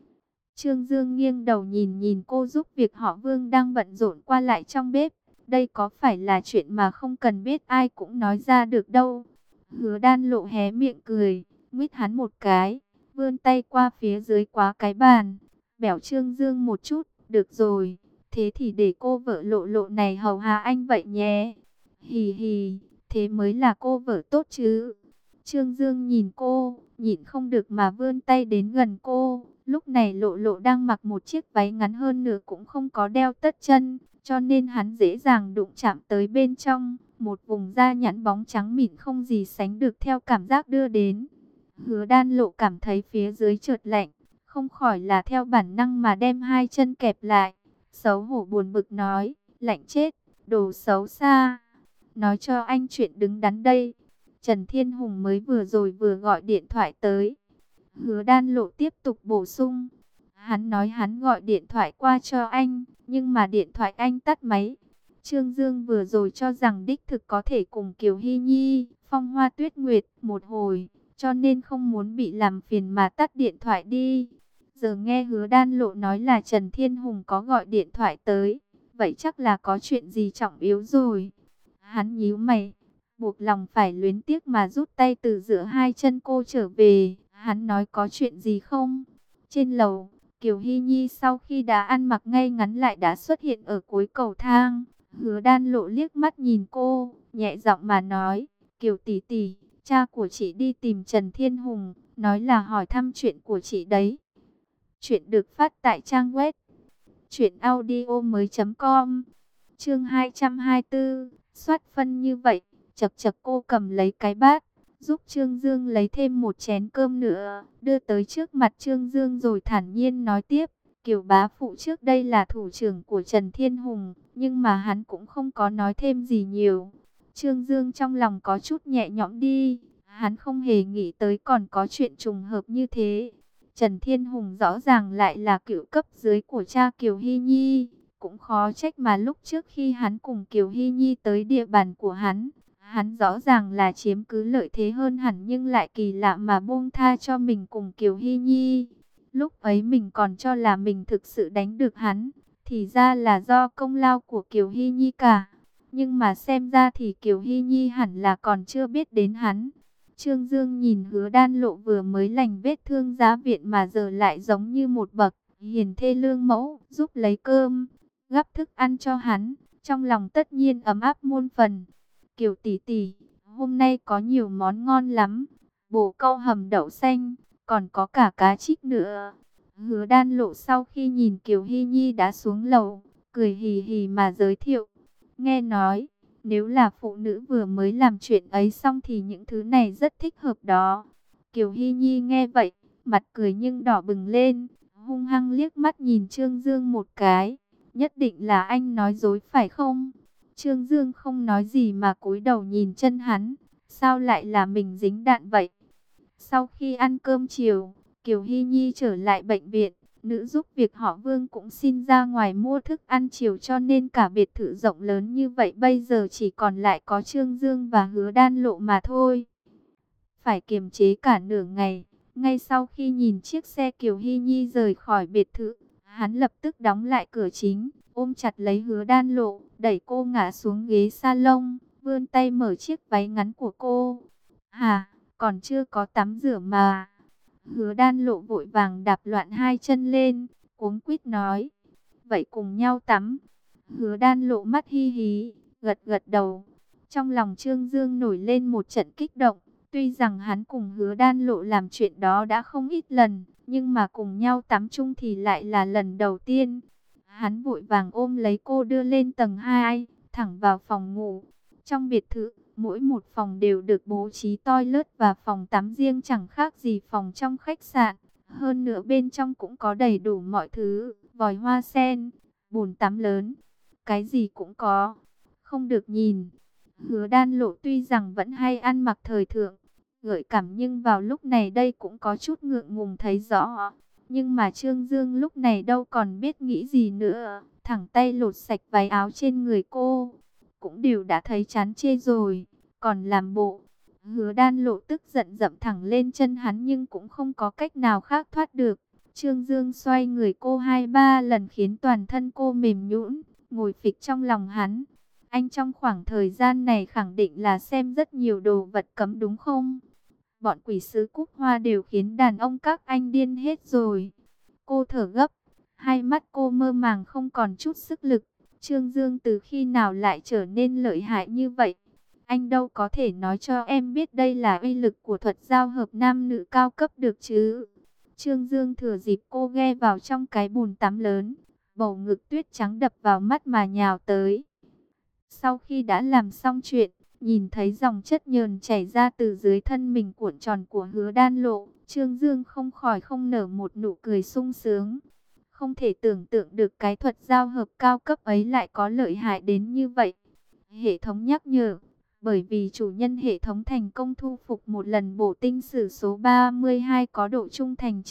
Trương Dương nghiêng đầu nhìn nhìn cô giúp việc họ Vương đang bận rộn qua lại trong bếp. Đây có phải là chuyện mà không cần biết ai cũng nói ra được đâu. Hứa Đan Lộ hé miệng cười, nguyết hắn một cái, vươn tay qua phía dưới quá cái bàn, bẻo Trương Dương một chút, được rồi, thế thì để cô vợ Lộ Lộ này hầu hạ anh vậy nhé. Hì hì, thế mới là cô vợ tốt chứ. Trương Dương nhìn cô, nhịn không được mà vươn tay đến gần cô. Lúc này Lộ Lộ đang mặc một chiếc váy ngắn, hơn nữa cũng không có đeo tất chân, cho nên hắn dễ dàng đụng chạm tới bên trong. Một vùng da nhẵn bóng trắng mịn không gì sánh được theo cảm giác đưa đến. Hứa Đan Lộ cảm thấy phía dưới chợt lạnh, không khỏi là theo bản năng mà đem hai chân kẹp lại. Xấu hổ buồn bực nói, lạnh chết, đồ xấu xa. Nói cho anh chuyện đứng đắn đây. Trần Thiên Hùng mới vừa rồi vừa gọi điện thoại tới. Hứa Đan Lộ tiếp tục bổ sung. Hắn nói hắn gọi điện thoại qua cho anh, nhưng mà điện thoại anh tắt máy. Trương Dương vừa rồi cho rằng đích thực có thể cùng Kiều Hy Nhi, Phong Hoa Tuyết Nguyệt một hồi, cho nên không muốn bị làm phiền mà tắt điện thoại đi. Giờ nghe Hứa Đan Lộ nói là Trần Thiên Hùng có gọi điện thoại tới, vậy chắc là có chuyện gì trọng yếu rồi. Hắn nhíu mày, buộc lòng phải luyến tiếc mà rút tay từ giữa hai chân cô trở về. Hắn nói có chuyện gì không? Trên lầu, Kiều Hy Nhi sau khi đã ăn mặc ngay ngắn lại đã xuất hiện ở cuối cầu thang. Hứa Đan Lộ liếc mắt nhìn cô, nhẹ giọng mà nói, Kiều tỷ tỷ, cha của chị đi tìm Trần Thiên Hùng, nói là hỏi thăm chuyện của chị đấy. Chuyện được phát tại trang web truyệnaudiomoi.com. Chương 224, soát phân như vậy, chậc chậc, cô cầm lấy cái bát, giúp Trương Dương lấy thêm một chén cơm nữa, đưa tới trước mặt Trương Dương rồi thản nhiên nói tiếp, Kiều bá phụ trước đây là thủ trưởng của Trần Thiên Hùng, nhưng mà hắn cũng không có nói thêm gì nhiều. Trương Dương trong lòng có chút nhẹ nhõm đi, hắn không hề nghĩ tới còn có chuyện trùng hợp như thế. Trần Thiên Hùng rõ ràng lại là cựu cấp dưới của cha Kiều Hy Nhi, cũng khó trách mà lúc trước khi hắn cùng Kiều Hy Nhi tới địa bàn của hắn rõ ràng là chiếm cứ lợi thế hơn hẳn, nhưng lại kỳ lạ mà buông tha cho mình cùng Kiều Hy Nhi. Lúc ấy mình còn cho là mình thực sự đánh được hắn, thì ra là do công lao của Kiều Hy Nhi cả. Nhưng mà xem ra thì Kiều Hy Nhi hẳn là còn chưa biết đến hắn. Trương Dương nhìn Hứa Đan Lộ vừa mới lành vết thương giá viện mà giờ lại giống như một bậc hiền thê lương mẫu, giúp lấy cơm, gắp thức ăn cho hắn, trong lòng tất nhiên ấm áp muôn phần. Kiều tỷ tỷ, hôm nay có nhiều món ngon lắm, bồ câu hầm đậu xanh, còn có cả cá trích nữa. Hứa Đan Lộ sau khi nhìn Kiều Hy Nhi đã xuống lầu, cười hì hì mà giới thiệu. Nghe nói, nếu là phụ nữ vừa mới làm chuyện ấy xong thì những thứ này rất thích hợp đó. Kiều Hy Nhi nghe vậy, mặt cười nhưng đỏ bừng lên, hung hăng liếc mắt nhìn Trương Dương một cái. Nhất định là anh nói dối phải không? Trương Dương không nói gì mà cúi đầu nhìn chân hắn. Sao lại là mình dính đạn vậy? Sau khi ăn cơm chiều, Kiều Hy Nhi trở lại bệnh viện. Nữ giúp việc họ Vương cũng xin ra ngoài mua thức ăn chiều, cho nên cả biệt thự rộng lớn như vậy bây giờ chỉ còn lại có Trương Dương và Hứa Đan Lộ mà thôi. Phải kiềm chế cả nửa ngày, ngay sau khi nhìn chiếc xe Kiều Hy Nhi rời khỏi biệt thự, hắn lập tức đóng lại cửa chính, ôm chặt lấy Hứa Đan Lộ, đẩy cô ngã xuống ghế salon, vươn tay mở chiếc váy ngắn của cô. Hà, còn chưa có tắm rửa mà. Hứa Đan Lộ vội vàng đạp loạn hai chân lên, cuống quýt nói, vậy cùng nhau tắm. Hứa Đan Lộ mắt hi hí, gật gật đầu. Trong lòng Trương Dương nổi lên một trận kích động. Tuy rằng hắn cùng Hứa Đan Lộ làm chuyện đó đã không ít lần, nhưng mà cùng nhau tắm chung thì lại là lần đầu tiên. Hắn vội vàng ôm lấy cô đưa lên tầng 2, thẳng vào phòng ngủ. Trong biệt thự, mỗi một phòng đều được bố trí toilet và phòng tắm riêng chẳng khác gì phòng trong khách sạn. Hơn nữa bên trong cũng có đầy đủ mọi thứ, vòi hoa sen, bồn tắm lớn, cái gì cũng có. Không được nhìn. Hứa Đan Lộ tuy rằng vẫn hay ăn mặc thời thượng, gợi cảm, nhưng vào lúc này đây cũng có chút ngượng ngùng thấy rõ. Nhưng mà Trương Dương lúc này đâu còn biết nghĩ gì nữa, thẳng tay lột sạch váy áo trên người cô. Cũng đều đã thấy chán chê rồi, còn làm bộ. Hứa Đan Lộ tức giận dậm thẳng lên chân hắn nhưng cũng không có cách nào khác thoát được. Trương Dương xoay người cô 2-3 lần khiến toàn thân cô mềm nhũn, ngồi phịch trong lòng hắn. Anh trong khoảng thời gian này khẳng định là xem rất nhiều đồ vật cấm đúng không? Bọn quỷ sứ Cúc Hoa đều khiến đàn ông các anh điên hết rồi. Cô thở gấp, hai mắt cô mơ màng không còn chút sức lực. Trương Dương từ khi nào lại trở nên lợi hại như vậy? Anh đâu có thể nói cho em biết đây là uy lực của thuật giao hợp nam nữ cao cấp được chứ? Trương Dương thừa dịp cô ghe vào trong cái bồn tắm lớn, bầu ngực tuyết trắng đập vào mắt mà nhào tới. Sau khi đã làm xong chuyện, nhìn thấy dòng chất nhờn chảy ra từ dưới thân mình cuộn tròn của Hứa Đan Lộ, Trương Dương không khỏi không nở một nụ cười sung sướng. Không thể tưởng tượng được cái thuật giao hợp cao cấp ấy lại có lợi hại đến như vậy. Hệ thống nhắc nhở, bởi vì chủ nhân hệ thống thành công thu phục một lần bổ tinh sử số 32 có độ trung thành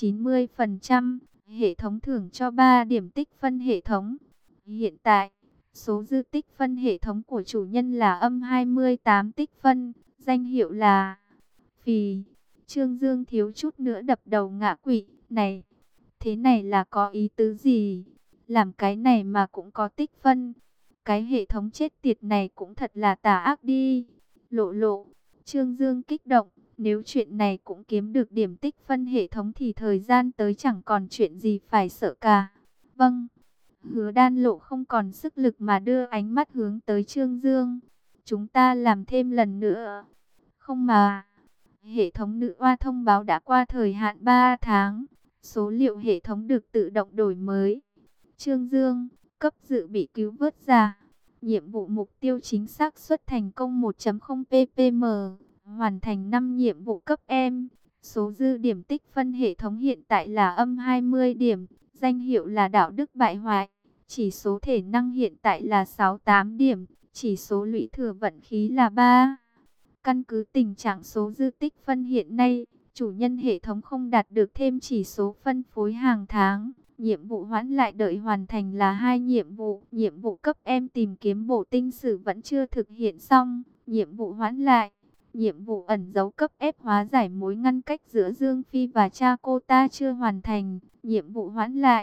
90%, hệ thống thưởng cho 3 điểm tích phân hệ thống. Hiện tại, số dư tích phân hệ thống của chủ nhân là âm 28 tích phân, danh hiệu là Phì. Trương Dương thiếu chút nữa đập đầu ngã quỵ. Này, thế này là có ý tứ gì? Làm cái này mà cũng có tích phân. Cái hệ thống chết tiệt này cũng thật là tà ác đi. Lộ lộ, Trương Dương kích động. Nếu chuyện này cũng kiếm được điểm tích phân hệ thống thì thời gian tới chẳng còn chuyện gì phải sợ cả. Vâng. Hứa Đan Lộ không còn sức lực mà đưa ánh mắt hướng tới Trương Dương. Chúng ta làm thêm lần nữa. Không mà. Hệ thống nữ oa thông báo đã qua thời hạn 3 tháng. Số liệu hệ thống được tự động đổi mới. Trương Dương, cấp dự bị cứu vớt ra. Nhiệm vụ mục tiêu chính xác suất thành công 1.0 ppm. Hoàn thành 5 nhiệm vụ cấp em. Số dư điểm tích phân hệ thống hiện tại là âm 20 điểm. Danh hiệu là đạo đức bại hoại. Chỉ số thể năng hiện tại là 68 điểm. Chỉ số lũy thừa vận khí là 3. Căn cứ tình trạng số dư tích phân hiện nay, chủ nhân hệ thống không đạt được thêm chỉ số phân phối hàng tháng. Nhiệm vụ hoãn lại đợi hoàn thành là 2 nhiệm vụ. Nhiệm vụ cấp em tìm kiếm bổ tinh sử vẫn chưa thực hiện xong. Nhiệm vụ hoãn lại. Nhiệm vụ ẩn dấu cấp ép hóa giải mối ngăn cách giữa Dương Phi và cha cô ta chưa hoàn thành. Nhiệm vụ hoãn lại.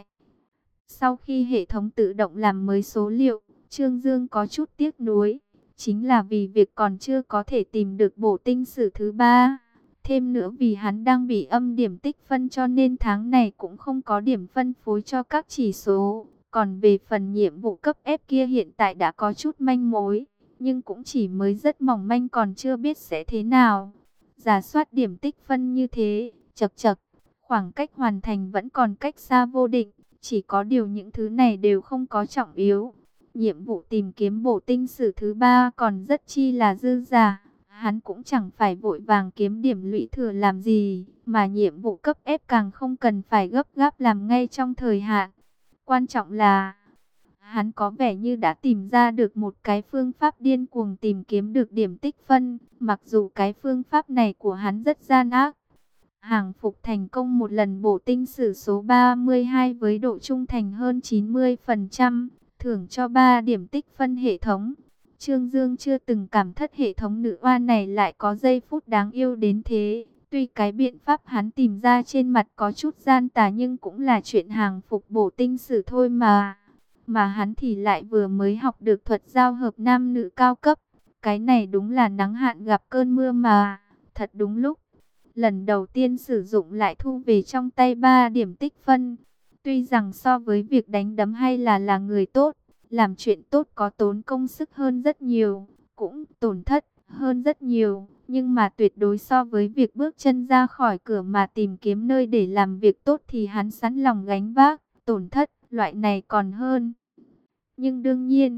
Sau khi hệ thống tự động làm mới số liệu, Trương Dương có chút tiếc nuối. Chính là vì việc còn chưa có thể tìm được bổ tinh sử thứ 3. Thêm nữa vì hắn đang bị âm điểm tích phân cho nên tháng này cũng không có điểm phân phối cho các chỉ số. Còn về phần nhiệm vụ cấp ép kia hiện tại đã có chút manh mối, nhưng cũng chỉ mới rất mỏng manh còn chưa biết sẽ thế nào. Rà soát điểm tích phân như thế, chật chật, khoảng cách hoàn thành vẫn còn cách xa vô định. Chỉ có điều những thứ này đều không có trọng yếu. Nhiệm vụ tìm kiếm bổ tinh sử thứ 3 còn rất chi là dư dả. Hắn cũng chẳng phải vội vàng kiếm điểm lũy thừa làm gì. Mà nhiệm vụ cấp ép càng không cần phải gấp gáp làm ngay trong thời hạn. Quan trọng là hắn có vẻ như đã tìm ra được một cái phương pháp điên cuồng tìm kiếm được điểm tích phân. Mặc dù cái phương pháp này của hắn rất gian ác. Hàng phục thành công một lần bổ tinh sử số 32 với độ trung thành hơn 90%, thưởng cho 3 điểm tích phân hệ thống. Trương Dương chưa từng cảm thất hệ thống nữ oa này lại có giây phút đáng yêu đến thế. Tuy cái biện pháp hắn tìm ra trên mặt có chút gian tà nhưng cũng là chuyện hàng phục bổ tinh sử thôi mà. Mà hắn thì lại vừa mới học được thuật giao hợp nam nữ cao cấp. Cái này đúng là nắng hạn gặp cơn mưa mà. Thật đúng lúc. Lần đầu tiên sử dụng lại thu về trong tay 3 điểm tích phân. Tuy rằng so với việc đánh đấm hay là người tốt, làm chuyện tốt có tốn công sức hơn rất nhiều, cũng tổn thất hơn rất nhiều. Nhưng mà tuyệt đối so với việc bước chân ra khỏi cửa mà tìm kiếm nơi để làm việc tốt thì hắn sẵn lòng gánh vác, tổn thất, loại này còn hơn. Nhưng đương nhiên,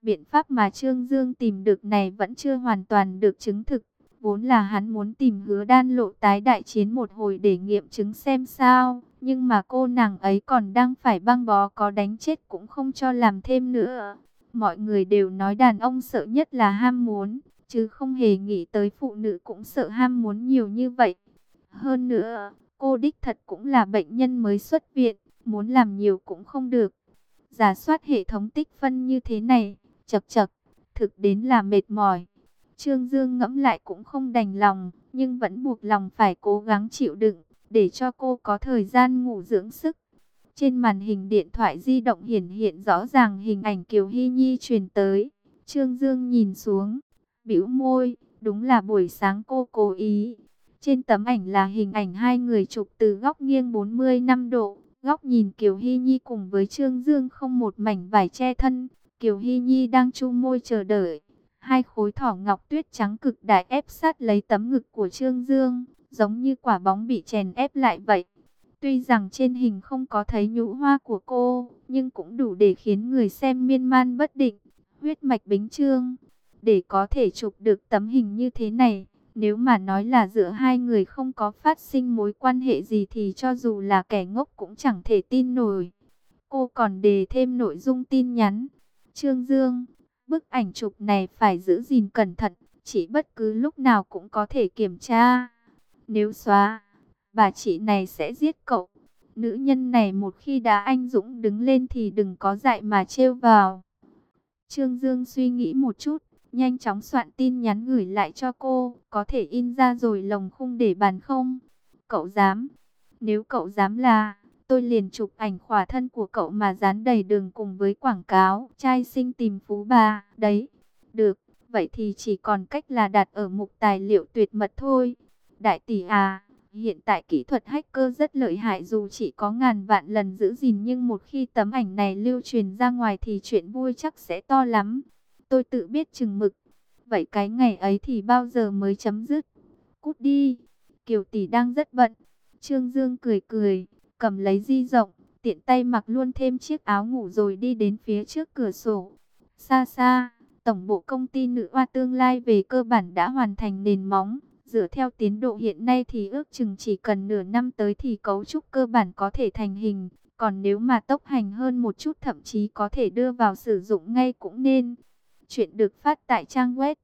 Biện pháp mà Trương Dương tìm được này vẫn chưa hoàn toàn được chứng thực. Vốn là hắn muốn tìm Hứa Đan Lộ tái đại chiến một hồi để nghiệm chứng xem sao. Nhưng mà cô nàng ấy còn đang phải băng bó, có đánh chết cũng không cho làm thêm nữa. Mọi người đều nói đàn ông sợ nhất là ham muốn, chứ không hề nghĩ tới phụ nữ cũng sợ ham muốn nhiều như vậy. Hơn nữa, cô đích thật cũng là bệnh nhân mới xuất viện, muốn làm nhiều cũng không được. Rà soát hệ thống tích phân như thế này, chật chật, thực đến là mệt mỏi. Trương Dương ngẫm lại cũng không đành lòng, nhưng vẫn buộc lòng phải cố gắng chịu đựng, để cho cô có thời gian ngủ dưỡng sức. Trên màn hình điện thoại di động hiển hiện rõ ràng hình ảnh Kiều Hy Nhi truyền tới. Trương Dương nhìn xuống, bĩu môi, đúng là buổi sáng cô cố ý. Trên tấm ảnh là hình ảnh hai người chụp từ góc nghiêng 45 độ. Góc nhìn Kiều Hy Nhi cùng với Trương Dương không một mảnh vải che thân. Kiều Hy Nhi đang chu môi chờ đợi. Hai khối thỏ ngọc tuyết trắng cực đại ép sát lấy tấm ngực của Trương Dương, giống như quả bóng bị chèn ép lại vậy. Tuy rằng trên hình không có thấy nhũ hoa của cô, nhưng cũng đủ để khiến người xem miên man bất định. Huyết mạch bính trương. Để có thể chụp được tấm hình như thế này, nếu mà nói là giữa hai người không có phát sinh mối quan hệ gì thì cho dù là kẻ ngốc cũng chẳng thể tin nổi. Cô còn đề thêm nội dung tin nhắn. Trương Dương, bức ảnh chụp này phải giữ gìn cẩn thận, chỉ bất cứ lúc nào cũng có thể kiểm tra. Nếu xóa, bà chị này sẽ giết cậu. Nữ nhân này một khi đã anh dũng đứng lên thì đừng có dại mà trêu vào. Trương Dương suy nghĩ một chút, nhanh chóng soạn tin nhắn gửi lại cho cô. Có thể in ra rồi lồng khung để bàn không? Cậu dám? Nếu cậu dám là, tôi liền chụp ảnh khỏa thân của cậu mà dán đầy đường cùng với quảng cáo trai xinh tìm phú bà. Đấy, được, vậy thì chỉ còn cách là đặt ở mục tài liệu tuyệt mật thôi. Đại tỷ à, hiện tại kỹ thuật hacker rất lợi hại, dù chỉ có ngàn vạn lần giữ gìn nhưng một khi tấm ảnh này lưu truyền ra ngoài thì chuyện vui chắc sẽ to lắm. Tôi tự biết chừng mực. Vậy cái ngày ấy thì bao giờ mới chấm dứt? Cút đi, Kiều tỷ đang rất bận. Trương Dương cười cười, cầm lấy di động, tiện tay mặc luôn thêm chiếc áo ngủ rồi đi đến phía trước cửa sổ. Xa xa, tổng bộ công ty nữ oa tương lai về cơ bản đã hoàn thành nền móng. Dựa theo tiến độ hiện nay thì ước chừng chỉ cần nửa năm tới thì cấu trúc cơ bản có thể thành hình. Còn nếu mà tốc hành hơn một chút thậm chí có thể đưa vào sử dụng ngay cũng nên. Chuyện được phát tại trang web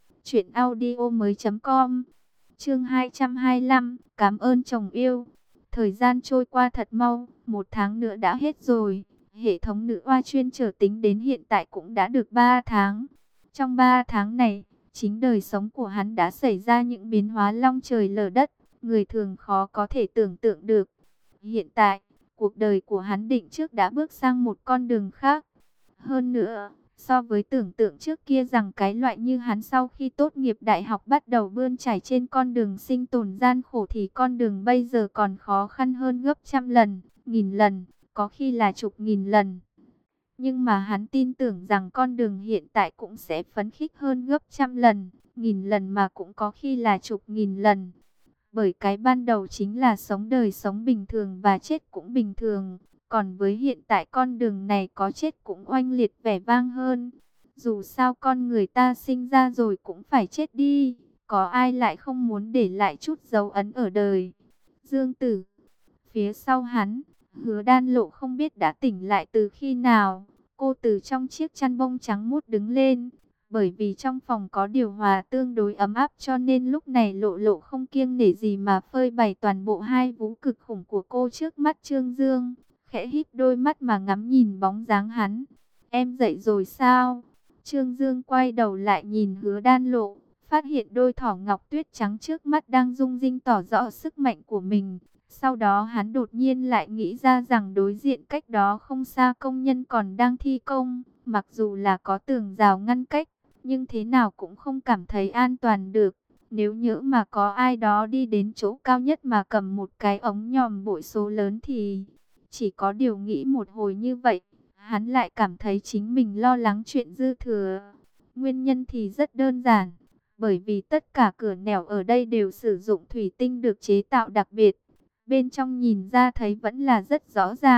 truyệnaudiomoi.com. Chương 225, cảm ơn chồng yêu. Thời gian trôi qua thật mau, một tháng nữa đã hết rồi. Hệ thống nữ oa chuyên trở tính đến hiện tại cũng đã được 3 tháng. Trong 3 tháng này, chính đời sống của hắn đã xảy ra những biến hóa long trời lở đất, người thường khó có thể tưởng tượng được. Hiện tại, cuộc đời của hắn định trước đã bước sang một con đường khác. Hơn nữa, so với tưởng tượng trước kia rằng cái loại như hắn sau khi tốt nghiệp đại học bắt đầu bươn chải trên con đường sinh tồn gian khổ thì con đường bây giờ còn khó khăn hơn gấp trăm lần, nghìn lần, có khi là chục nghìn lần. Nhưng mà hắn tin tưởng rằng con đường hiện tại cũng sẽ phấn khích hơn gấp trăm lần, nghìn lần mà cũng có khi là chục nghìn lần. Bởi cái ban đầu chính là sống đời sống bình thường và chết cũng bình thường. Còn với hiện tại con đường này có chết cũng oanh liệt vẻ vang hơn. Dù sao con người ta sinh ra rồi cũng phải chết đi. Có ai lại không muốn để lại chút dấu ấn ở đời. Dương Tử. Phía sau hắn, Hứa Đan Lộ không biết đã tỉnh lại từ khi nào. Cô từ trong chiếc chăn bông trắng muốt đứng lên. Bởi vì trong phòng có điều hòa tương đối ấm áp cho nên lúc này Lộ Lộ không kiêng nể gì mà phơi bày toàn bộ hai vú cực khủng của cô trước mắt Trương Dương. Khẽ híp đôi mắt mà ngắm nhìn bóng dáng hắn. Em dậy rồi sao? Trương Dương quay đầu lại nhìn Hứa Đan Lộ, phát hiện đôi thỏ ngọc tuyết trắng trước mắt đang rung rinh tỏ rõ sức mạnh của mình. Sau đó hắn đột nhiên lại nghĩ ra rằng đối diện cách đó không xa công nhân còn đang thi công. Mặc dù là có tường rào ngăn cách, nhưng thế nào cũng không cảm thấy an toàn được. Nếu nhỡ mà có ai đó đi đến chỗ cao nhất mà cầm một cái ống nhòm bội số lớn thì... Chỉ có điều nghĩ một hồi như vậy, hắn lại cảm thấy chính mình lo lắng chuyện dư thừa. Nguyên nhân thì rất đơn giản, bởi vì tất cả cửa nẻo ở đây đều sử dụng thủy tinh được chế tạo đặc biệt. Bên trong nhìn ra thấy vẫn là rất rõ ràng,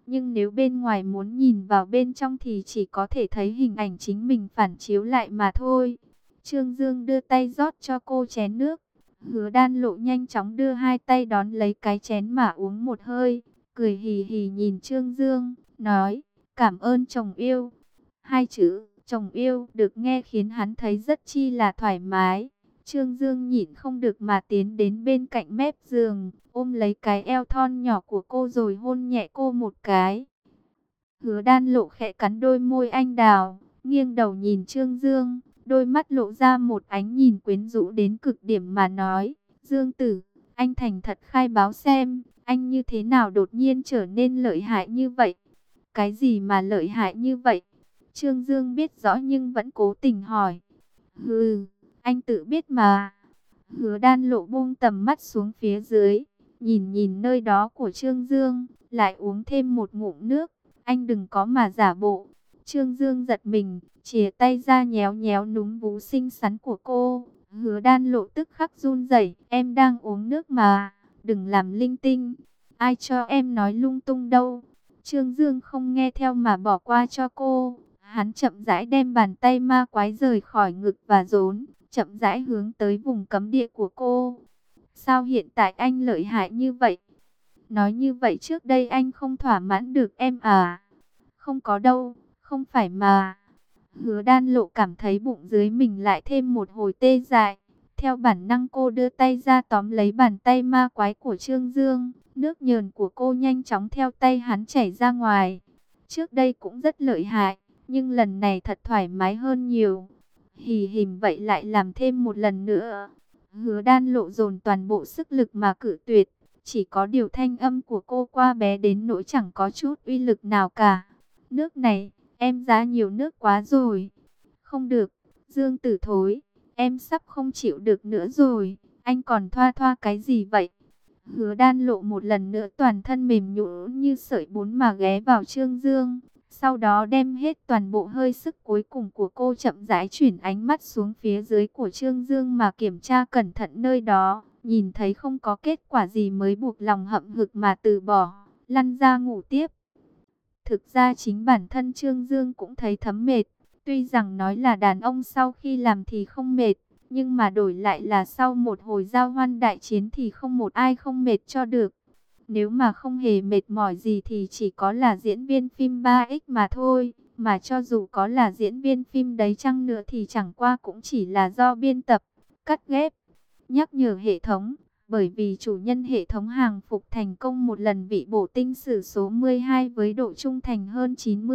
Nhưng nếu bên ngoài muốn nhìn vào bên trong thì chỉ có thể thấy hình ảnh chính mình phản chiếu lại mà thôi. Trương Dương đưa tay rót cho cô chén nước. Hứa Đan Lộ nhanh chóng đưa hai tay đón lấy cái chén mà uống một hơi. Cười hì hì nhìn Trương Dương, nói, cảm ơn chồng yêu. Hai chữ, chồng yêu, được nghe khiến hắn thấy rất chi là thoải mái. Trương Dương nhịn không được mà tiến đến bên cạnh mép giường, ôm lấy cái eo thon nhỏ của cô rồi hôn nhẹ cô một cái. Hứa Đan Lộ khẽ cắn đôi môi anh đào, nghiêng đầu nhìn Trương Dương, đôi mắt lộ ra một ánh nhìn quyến rũ đến cực điểm mà nói, Dương Tử, anh thành thật khai báo xem, anh như thế nào đột nhiên trở nên lợi hại như vậy? Cái gì mà lợi hại như vậy? Trương Dương biết rõ nhưng vẫn cố tình hỏi. Hừ, anh tự biết mà. Hứa Đan Lộ buông tầm mắt xuống phía dưới, nhìn nhìn nơi đó của Trương Dương, lại uống thêm một ngụm nước. Anh đừng có mà giả bộ. Trương Dương giật mình, chìa tay ra nhéo nhéo núm vú xinh xắn của cô. Hứa Đan Lộ tức khắc run rẩy, em đang uống nước mà, đừng làm linh tinh. Ai cho em nói lung tung đâu. Trương Dương không nghe theo mà bỏ qua cho cô. Hắn chậm rãi đem bàn tay ma quái rời khỏi ngực và rốn, chậm rãi hướng tới vùng cấm địa của cô. Sao hiện tại anh lợi hại như vậy? Nói như vậy trước đây anh không thỏa mãn được em à? Không có đâu, không phải mà. Hứa Đan Lộ cảm thấy bụng dưới mình lại thêm một hồi tê dại. Theo bản năng cô đưa tay ra tóm lấy bàn tay ma quái của Trương Dương. Nước nhờn của cô nhanh chóng theo tay hắn chảy ra ngoài. Trước đây cũng rất lợi hại, nhưng lần này thật thoải mái hơn nhiều. Hì hìm vậy lại làm thêm một lần nữa. Hứa Đan Lộ dồn toàn bộ sức lực mà cự tuyệt. Chỉ có điều thanh âm của cô qua bé đến nỗi chẳng có chút uy lực nào cả. Nước này, em giá nhiều nước quá rồi. Không được, Dương Tử thối, em sắp không chịu được nữa rồi. Anh còn thoa thoa cái gì vậy? Hứa Đan Lộ một lần nữa toàn thân mềm nhũn như sợi bún mà ghé vào Trương Dương. Sau đó đem hết toàn bộ hơi sức cuối cùng của cô chậm rãi chuyển ánh mắt xuống phía dưới của Trương Dương mà kiểm tra cẩn thận nơi đó. Nhìn thấy không có kết quả gì mới buộc lòng hậm hực mà từ bỏ, lăn ra ngủ tiếp. Thực ra chính bản thân Trương Dương cũng thấy thấm mệt. Tuy rằng nói là đàn ông sau khi làm thì không mệt, nhưng mà đổi lại là sau một hồi giao hoan đại chiến thì không một ai không mệt cho được. Nếu mà không hề mệt mỏi gì thì chỉ có là diễn viên phim 3X mà thôi. Mà cho dù có là diễn viên phim đấy chăng nữa thì chẳng qua cũng chỉ là do biên tập, cắt ghép, nhắc nhở hệ thống. Bởi vì chủ nhân hệ thống hàng phục thành công một lần vị bổ tinh sử số 12 với độ trung thành hơn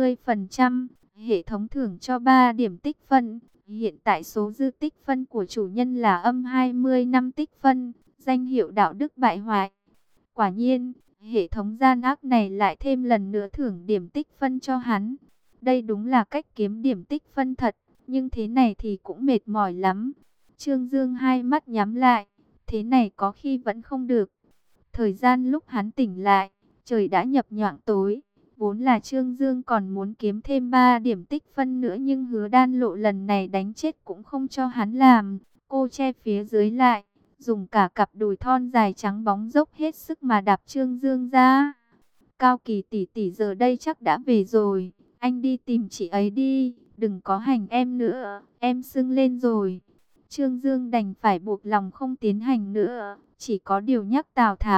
90%. Hệ thống thưởng cho 3 điểm tích phân. Hiện tại số dư tích phân của chủ nhân là âm 20 năm tích phân. Danh hiệu đạo đức bại hoại. Quả nhiên, hệ thống gian ác này lại thêm lần nữa thưởng điểm tích phân cho hắn. Đây đúng là cách kiếm điểm tích phân thật, nhưng thế này thì cũng mệt mỏi lắm. Trương Dương hai mắt nhắm lại, thế này có khi vẫn không được. Thời gian lúc hắn tỉnh lại, trời đã nhập nhoạng tối. Vốn là Trương Dương còn muốn kiếm thêm 3 điểm tích phân nữa nhưng Hứa Đan Lộ lần này đánh chết cũng không cho hắn làm. Cô che phía dưới lại, dùng cả cặp đùi thon dài trắng bóng dốc hết sức mà đạp Trương Dương ra. Cao Kỳ tỷ tỷ giờ đây chắc đã về rồi, anh đi tìm chị ấy đi, đừng có hành em nữa, em sưng lên rồi. Trương Dương đành phải buộc lòng không tiến hành nữa, chỉ có điều nhắc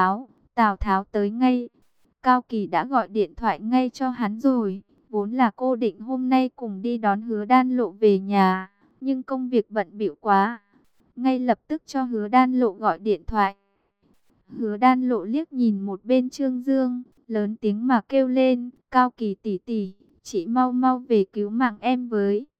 Tào Tháo tới ngay. Cao Kỳ đã gọi điện thoại ngay cho hắn rồi, vốn là cô định hôm nay cùng đi đón Hứa Đan Lộ về nhà, nhưng công việc bận bịu quá. Ngay lập tức cho Hứa Đan Lộ gọi điện thoại. Hứa Đan Lộ liếc nhìn một bên Trương Dương, lớn tiếng mà kêu lên, Cao Kỳ tỷ tỷ, chị mau mau về cứu mạng em với.